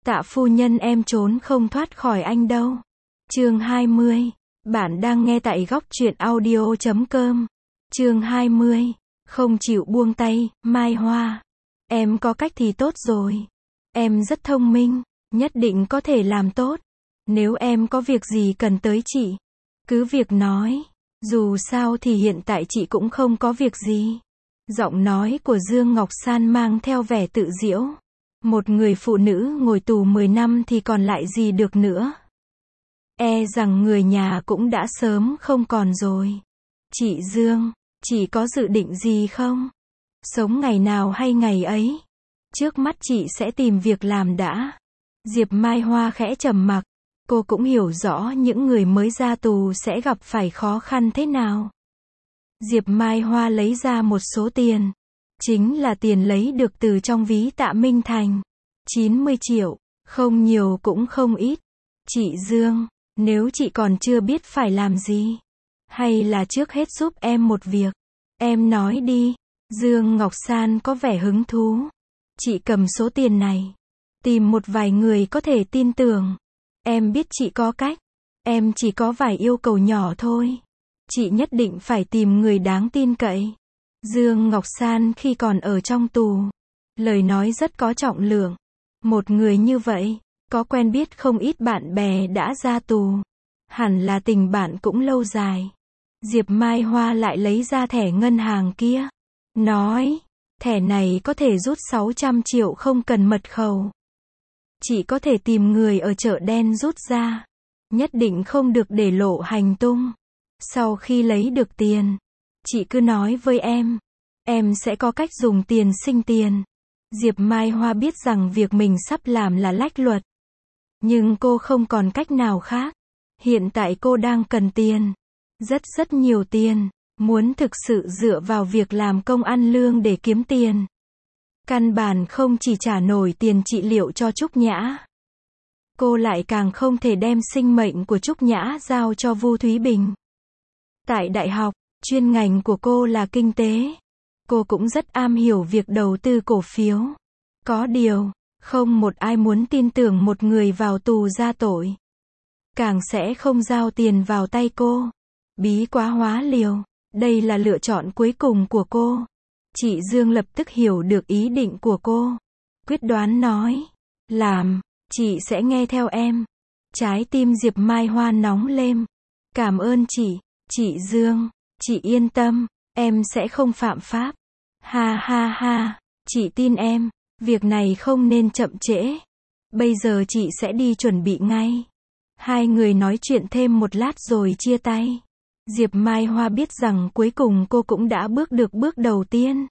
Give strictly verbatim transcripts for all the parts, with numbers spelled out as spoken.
Tạ phu nhân, em trốn không thoát khỏi anh đâu. Chương hai mươi. Bạn đang nghe tại góc truyện audio chấm com. Chương hai mươi. Không chịu buông tay, Mai Hoa. Em có cách thì tốt rồi. Em rất thông minh, nhất định có thể làm tốt. Nếu em có việc gì cần tới chị, cứ việc nói. Dù sao thì hiện tại chị cũng không có việc gì. Giọng nói của Dương Ngọc San mang theo vẻ tự giễu. Một người phụ nữ ngồi tù mười năm thì còn lại gì được nữa. E rằng người nhà cũng đã sớm không còn rồi. Chị Dương, chị có dự định gì không? Sống ngày nào hay ngày ấy. Trước mắt chị sẽ tìm việc làm đã. Diệp Mai Hoa khẽ trầm mặc. Cô cũng hiểu rõ những người mới ra tù sẽ gặp phải khó khăn thế nào. Diệp Mai Hoa lấy ra một số tiền. Chính là tiền lấy được từ trong ví Tạ Minh Thành. chín mươi triệu, không nhiều cũng không ít. Chị Dương, nếu chị còn chưa biết phải làm gì, hay là trước hết giúp em một việc, em nói đi. Dương Ngọc San có vẻ hứng thú. Chị cầm số tiền này, tìm một vài người có thể tin tưởng. Em biết chị có cách. Em chỉ có vài yêu cầu nhỏ thôi. Chị nhất định phải tìm người đáng tin cậy. Dương Ngọc San khi còn ở trong tù, lời nói rất có trọng lượng. Một người như vậy, có quen biết không ít bạn bè đã ra tù. Hẳn là tình bạn cũng lâu dài. Diệp Mai Hoa lại lấy ra thẻ ngân hàng kia. Nói, thẻ này có thể rút sáu trăm triệu không cần mật khẩu. Chị có thể tìm người ở chợ đen rút ra. Nhất định không được để lộ hành tung. Sau khi lấy được tiền, chị cứ nói với em. Em sẽ có cách dùng tiền sinh tiền. Diệp Mai Hoa biết rằng việc mình sắp làm là lách luật. Nhưng cô không còn cách nào khác. Hiện tại cô đang cần tiền. Rất rất nhiều tiền. Muốn thực sự dựa vào việc làm công ăn lương để kiếm tiền. Căn bản không chỉ trả nổi tiền trị liệu cho Trúc Nhã. Cô lại càng không thể đem sinh mệnh của Trúc Nhã giao cho Vu Thúy Bình. Tại đại học, chuyên ngành của cô là kinh tế. Cô cũng rất am hiểu việc đầu tư cổ phiếu. Có điều, không một ai muốn tin tưởng một người vào tù ra tội. Càng sẽ không giao tiền vào tay cô. Bí quá hóa liều. Đây là lựa chọn cuối cùng của cô. Chị Dương lập tức hiểu được ý định của cô. Quyết đoán nói. Làm, chị sẽ nghe theo em. Trái tim Diệp Mai Hoa nóng lên. Cảm ơn chị, chị Dương. Chị yên tâm, em sẽ không phạm pháp. Ha ha ha, chị tin em. Việc này không nên chậm trễ. Bây giờ chị sẽ đi chuẩn bị ngay. Hai người nói chuyện thêm một lát rồi chia tay. Diệp Mai Hoa biết rằng cuối cùng cô cũng đã bước được bước đầu tiên.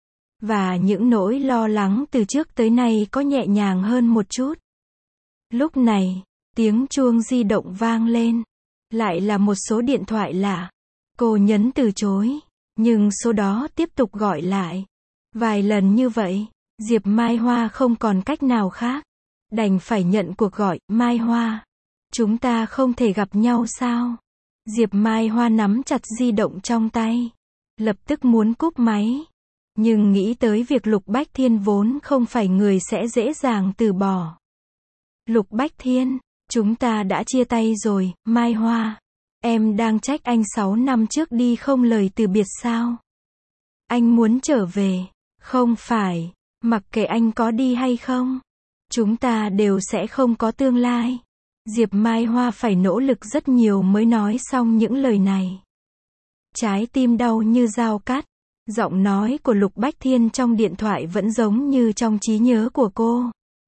Và những nỗi lo lắng từ trước tới nay có nhẹ nhàng hơn một chút. Lúc này, tiếng chuông di động vang lên. Lại là một số điện thoại lạ. Cô nhấn từ chối. Nhưng số đó tiếp tục gọi lại. Vài lần như vậy, Diệp Mai Hoa không còn cách nào khác. Đành phải nhận cuộc gọi. Mai Hoa, chúng ta không thể gặp nhau sao? Diệp Mai Hoa nắm chặt di động trong tay. Lập tức muốn cúp máy. Nhưng nghĩ tới việc Lục Bách Thiên vốn không phải người sẽ dễ dàng từ bỏ. Lục Bách Thiên, chúng ta đã chia tay rồi, Mai Hoa. Em đang trách anh sáu năm trước đi không lời từ biệt sao? Anh muốn trở về. Không phải, mặc kệ anh có đi hay không, chúng ta đều sẽ không có tương lai. Diệp Mai Hoa phải nỗ lực rất nhiều mới nói xong những lời này. Trái tim đau như dao cắt. Giọng nói của Lục Bách Thiên trong điện thoại vẫn giống như trong trí nhớ của cô.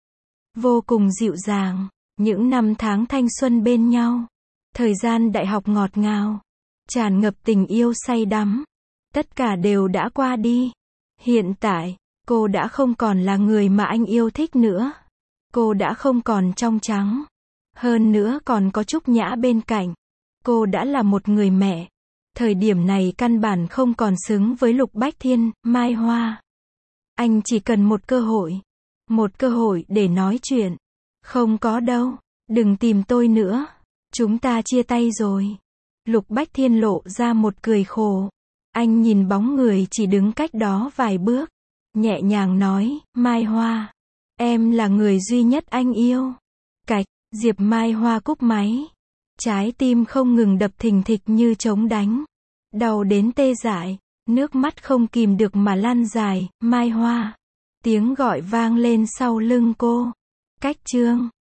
Vô cùng dịu dàng. Những năm tháng thanh xuân bên nhau. Thời gian đại học ngọt ngào. Tràn ngập tình yêu say đắm. Tất cả đều đã qua đi. Hiện tại, cô đã không còn là người mà anh yêu thích nữa. Cô đã không còn trong trắng. Hơn nữa còn có Trúc Nhã bên cạnh. Cô đã là một người mẹ. Thời điểm này căn bản không còn xứng với Lục Bách Thiên. Mai Hoa, anh chỉ cần một cơ hội. Một cơ hội để nói chuyện. Không có đâu. Đừng tìm tôi nữa. Chúng ta chia tay rồi. Lục Bách Thiên lộ ra một cười khổ. Anh nhìn bóng người chỉ đứng cách đó vài bước. Nhẹ nhàng nói, Mai Hoa, Em là người duy nhất anh yêu. Cạch, Diệp Mai Hoa cúp máy. Trái tim không ngừng đập thình thịch như trống đánh. Đau đến tê dại, nước mắt không kìm được mà lan dài, Mai Hoa. Tiếng gọi vang lên sau lưng cô. Cách chương